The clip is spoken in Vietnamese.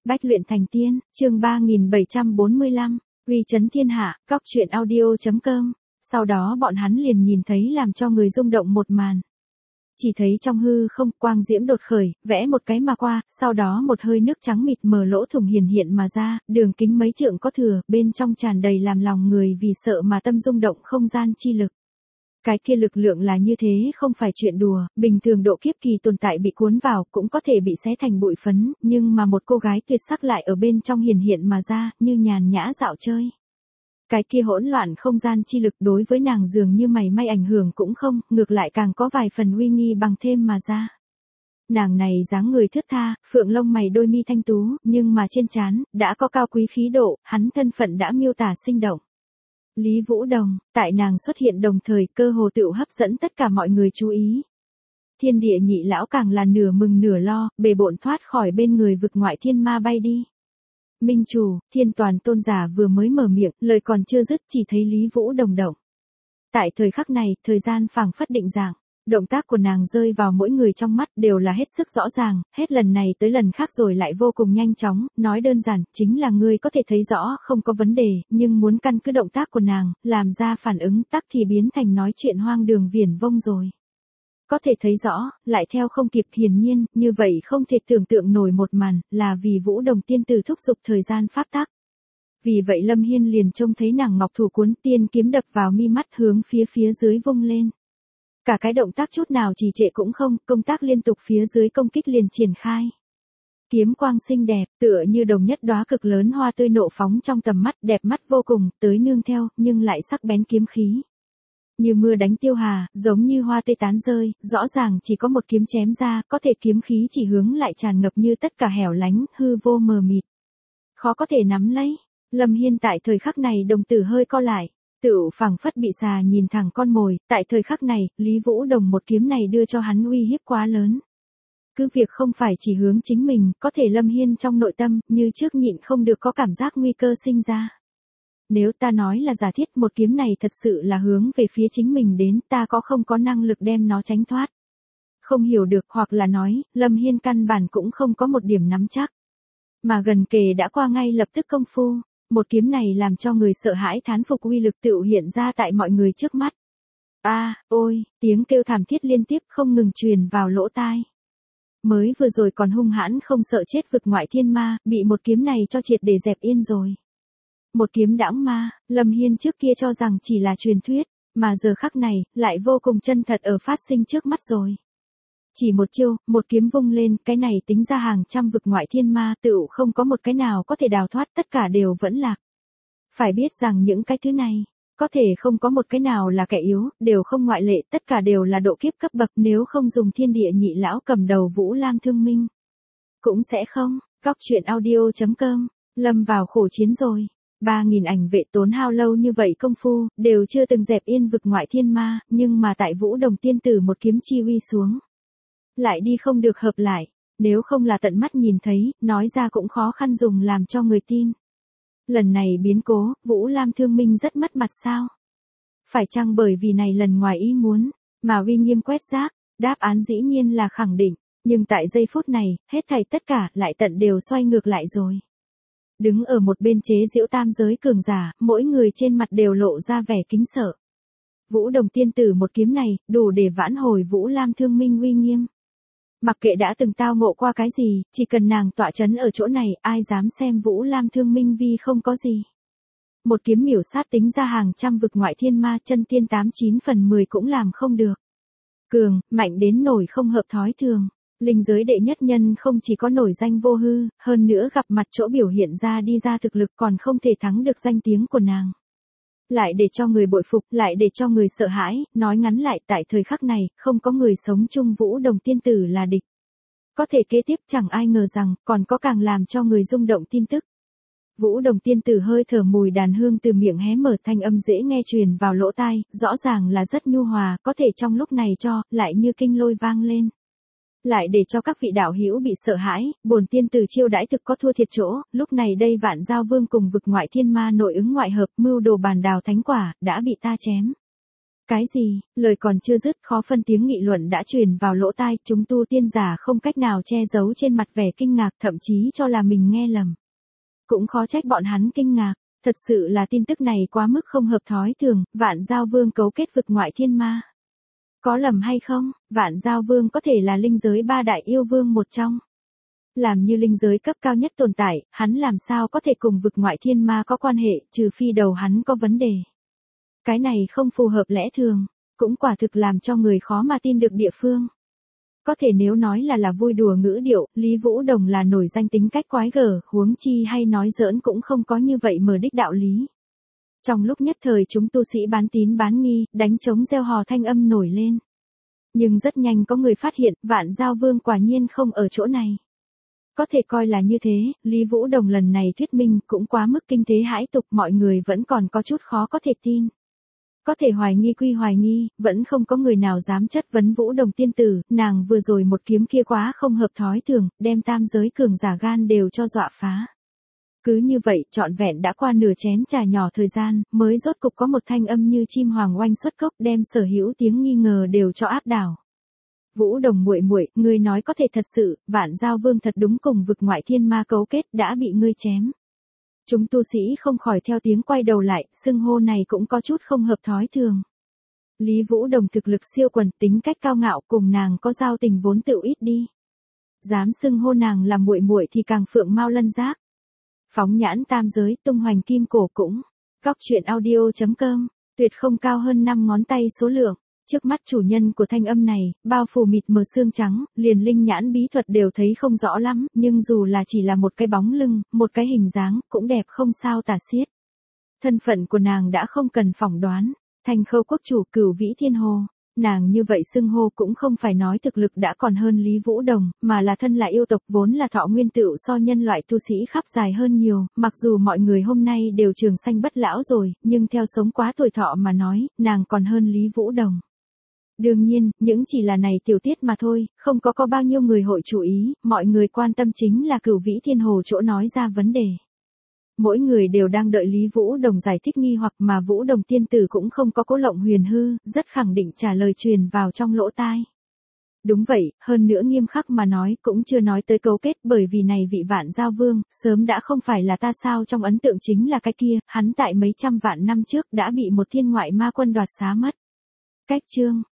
Bách luyện thành tiên, chương 3745, uy chấn thiên hạ, cóc truyện audio.com. Sau đó bọn hắn liền nhìn thấy làm cho người rung động một màn. Chỉ thấy trong hư không, quang diễm đột khởi, vẽ một cái mà qua, sau đó một hơi nước trắng mịt mờ lỗ thủng hiển hiện mà ra, đường kính mấy trượng có thừa, bên trong tràn đầy làm lòng người vì sợ mà tâm rung động không gian chi lực. Cái kia lực lượng là như thế không phải chuyện đùa, bình thường độ kiếp kỳ tồn tại bị cuốn vào cũng có thể bị xé thành bụi phấn, nhưng mà một cô gái tuyệt sắc lại ở bên trong hiển hiện mà ra, như nhàn nhã dạo chơi. Cái kia hỗn loạn không gian chi lực đối với nàng dường như mảy may ảnh hưởng cũng không, ngược lại càng có vài phần uy nghi bằng thêm mà ra. Nàng này dáng người thướt tha, phượng lông mày đôi mi thanh tú, nhưng mà trên trán đã có cao quý khí độ, hắn thân phận đã miêu tả sinh động. Lý Vũ Đồng, tại nàng xuất hiện đồng thời cơ hồ tựu hấp dẫn tất cả mọi người chú ý. Thiên địa nhị lão càng là nửa mừng nửa lo, bề bộn thoát khỏi bên người vực ngoại thiên ma bay đi. Minh chủ, thiên toàn tôn giả vừa mới mở miệng, lời còn chưa dứt chỉ thấy Lý Vũ Đồng động. Tại thời khắc này, thời gian phảng phất định dạng. Động tác của nàng rơi vào mỗi người trong mắt đều là hết sức rõ ràng, hết lần này tới lần khác rồi lại vô cùng nhanh chóng, nói đơn giản, chính là ngươi có thể thấy rõ không có vấn đề, nhưng muốn căn cứ động tác của nàng, làm ra phản ứng tắc thì biến thành nói chuyện hoang đường viển vông rồi. Có thể thấy rõ, lại theo không kịp hiển nhiên, như vậy không thể tưởng tượng nổi một màn, là vì Vũ Đồng tiên tử thúc giục thời gian pháp tắc. Vì vậy Lâm Hiên liền trông thấy nàng ngọc thủ cuốn tiên kiếm đập vào mi mắt hướng phía dưới vung lên. Cả cái động tác chút nào trì trệ cũng không, công tác liên tục phía dưới công kích liền triển khai. Kiếm quang xinh đẹp, tựa như đồng nhất đóa cực lớn hoa tươi nộ phóng trong tầm mắt, đẹp mắt vô cùng, tới nương theo, nhưng lại sắc bén kiếm khí. Như mưa đánh tiêu hà, giống như hoa tươi tán rơi, rõ ràng chỉ có một kiếm chém ra, có thể kiếm khí chỉ hướng lại tràn ngập như tất cả hẻo lánh, hư vô mờ mịt. Khó có thể nắm lấy. Lâm Hiên tại thời khắc này đồng tử hơi co lại. Tựu phảng phất bị xà nhìn thẳng con mồi, tại thời khắc này, Lý Vũ Đồng một kiếm này đưa cho hắn uy hiếp quá lớn. Cứ việc không phải chỉ hướng chính mình, có thể Lâm Hiên trong nội tâm, như trước nhịn không được có cảm giác nguy cơ sinh ra. Nếu ta nói là giả thiết một kiếm này thật sự là hướng về phía chính mình đến, ta không có năng lực đem nó tránh thoát. Không hiểu được hoặc là nói, Lâm Hiên căn bản cũng không có một điểm nắm chắc. Mà gần kề đã qua ngay lập tức công phu. Một kiếm này làm cho người sợ hãi thán phục uy lực tựu hiện ra tại mọi người trước mắt. Ôi, tiếng kêu thảm thiết liên tiếp không ngừng truyền vào lỗ tai. Mới vừa rồi còn hung hãn không sợ chết vực ngoại thiên ma, bị một kiếm này cho triệt để dẹp yên rồi. Một kiếm đãng ma, Lâm Hiên trước kia cho rằng chỉ là truyền thuyết, mà giờ khắc này, lại vô cùng chân thật ở phát sinh trước mắt rồi. Chỉ một chiêu, một kiếm vung lên, cái này tính ra hàng trăm vực ngoại thiên ma tựu không có một cái nào có thể đào thoát, tất cả đều vẫn lạc. Phải biết rằng những cái thứ này, có thể không có một cái nào là kẻ yếu, đều không ngoại lệ, tất cả đều là độ kiếp cấp bậc nếu không dùng thiên địa nhị lão cầm đầu Vũ Lam Thương Minh. Cũng sẽ không, cóc truyện audio.com, lâm vào khổ chiến rồi. 3.000 ảnh vệ tốn hao lâu như vậy công phu, đều chưa từng dẹp yên vực ngoại thiên ma, nhưng mà tại Vũ Đồng tiên tử một kiếm chi uy xuống. Lại đi không được hợp lại, nếu không là tận mắt nhìn thấy, nói ra cũng khó khăn dùng làm cho người tin. Lần này biến cố, Vũ Lam Thương Minh rất mất mặt sao? Phải chăng bởi vì này lần ngoài ý muốn, mà uy nghiêm quét rác? Đáp án dĩ nhiên là khẳng định, nhưng tại giây phút này, hết thảy tất cả lại tận đều xoay ngược lại rồi. Đứng ở một bên chế giễu tam giới cường giả, mỗi người trên mặt đều lộ ra vẻ kính sợ. Vũ Đồng tiên tử một kiếm này, đủ để vãn hồi Vũ Lam Thương Minh uy nghiêm. Mặc kệ đã từng tao ngộ qua cái gì, chỉ cần nàng tọa chấn ở chỗ này, ai dám xem Vũ Lam Thương Minh vi không có gì. Một kiếm miểu sát tính ra hàng trăm vực ngoại thiên ma, chân tiên 89 phần 10 cũng làm không được. Cường, mạnh đến nổi không hợp thói thường. Linh giới đệ nhất nhân không chỉ có nổi danh vô hư, hơn nữa gặp mặt chỗ biểu hiện ra đi ra thực lực còn không thể thắng được danh tiếng của nàng. Lại để cho người bội phục, lại để cho người sợ hãi, nói ngắn lại tại thời khắc này, không có người sống chung Vũ Đồng tiên tử là địch. Có thể kế tiếp chẳng ai ngờ rằng, còn có càng làm cho người rung động tin tức. Vũ Đồng tiên tử hơi thở mùi đàn hương từ miệng hé mở thanh âm dễ nghe truyền vào lỗ tai, rõ ràng là rất nhu hòa, có thể trong lúc này lại như kinh lôi vang lên. Lại để cho các vị đạo hữu bị sợ hãi, bổn tiên tử chiêu đãi thực có thua thiệt chỗ, lúc này đây Vạn Giao Vương cùng vực ngoại thiên ma nội ứng ngoại hợp, mưu đồ bàn đào thánh quả, đã bị ta chém. Cái gì, lời còn chưa dứt khó phân tiếng nghị luận đã truyền vào lỗ tai, chúng tu tiên giả không cách nào che giấu trên mặt vẻ kinh ngạc, thậm chí cho là mình nghe lầm. Cũng khó trách bọn hắn kinh ngạc, thật sự là tin tức này quá mức không hợp thói thường, Vạn Giao Vương cấu kết vực ngoại thiên ma. Có lầm hay không, Vạn Giao Vương có thể là linh giới ba đại yêu vương một trong. Làm như linh giới cấp cao nhất tồn tại, hắn làm sao có thể cùng vực ngoại thiên ma có quan hệ, trừ phi đầu hắn có vấn đề. Cái này không phù hợp lẽ thường, cũng quả thực làm cho người khó mà tin được địa phương. Có thể nếu nói là vui đùa ngữ điệu, Lý Vũ Đồng là nổi danh tính cách quái gở, huống chi hay nói giỡn cũng không có như vậy mở đích đạo lý. Trong lúc nhất thời chúng tu sĩ bán tín bán nghi, đánh trống reo hò thanh âm nổi lên. Nhưng rất nhanh có người phát hiện, Vạn Giao Vương quả nhiên không ở chỗ này. Có thể coi là như thế, Lý Vũ Đồng lần này thuyết minh cũng quá mức kinh thế hãi tục, mọi người vẫn còn có chút khó có thể tin. Có thể hoài nghi quy hoài nghi, vẫn không có người nào dám chất vấn Vũ Đồng tiên tử, nàng vừa rồi một kiếm kia quá không hợp thói thường, đem tam giới cường giả gan đều cho dọa phá. Cứ như vậy, trọn vẹn đã qua nửa chén trà nhỏ thời gian, mới rốt cục có một thanh âm như chim hoàng oanh xuất cốc đem sở hữu tiếng nghi ngờ đều cho áp đảo. Vũ Đồng muội muội, ngươi nói có thể thật sự, Vạn Giao Vương thật đúng cùng vực ngoại thiên ma cấu kết đã bị ngươi chém. Chúng tu sĩ không khỏi theo tiếng quay đầu lại, xưng hô này cũng có chút không hợp thói thường. Lý Vũ Đồng thực lực siêu quần, tính cách cao ngạo, cùng nàng có giao tình vốn tựu ít đi. Dám xưng hô nàng là muội muội thì càng phượng mau lân giác. Phóng nhãn tam giới, tung hoành kim cổ cũng. Góc truyện audio.com, tuyệt không cao hơn 5 ngón tay số lượng. Trước mắt chủ nhân của thanh âm này, bao phủ mịt mờ xương trắng, liền linh nhãn bí thuật đều thấy không rõ lắm, nhưng dù là chỉ là một cái bóng lưng, một cái hình dáng, cũng đẹp không sao tả xiết. Thân phận của nàng đã không cần phỏng đoán, Thanh Khâu quốc chủ Cửu Vĩ Thiên Hồ. Nàng như vậy xưng hô cũng không phải nói thực lực đã còn hơn Lý Vũ Đồng, mà là thân là yêu tộc vốn là thọ nguyên tựu so nhân loại tu sĩ khắp dài hơn nhiều, mặc dù mọi người hôm nay đều trường sanh bất lão rồi, nhưng theo sống quá tuổi thọ mà nói, nàng còn hơn Lý Vũ Đồng. Đương nhiên, những chỉ là này tiểu tiết mà thôi, không có bao nhiêu người hội chú ý, mọi người quan tâm chính là Cửu Vĩ Thiên Hồ chỗ nói ra vấn đề. Mỗi người đều đang đợi Lý Vũ Đồng giải thích nghi hoặc mà Vũ Đồng tiên tử cũng không có cố lộng huyền hư, rất khẳng định trả lời truyền vào trong lỗ tai. Đúng vậy, hơn nữa nghiêm khắc mà nói cũng chưa nói tới cấu kết, bởi vì này vị Vạn Giao Vương, sớm đã không phải là ta sao, trong ấn tượng chính là cái kia, hắn tại mấy trăm vạn năm trước đã bị một thiên ngoại ma quân đoạt xá mất. Cách chương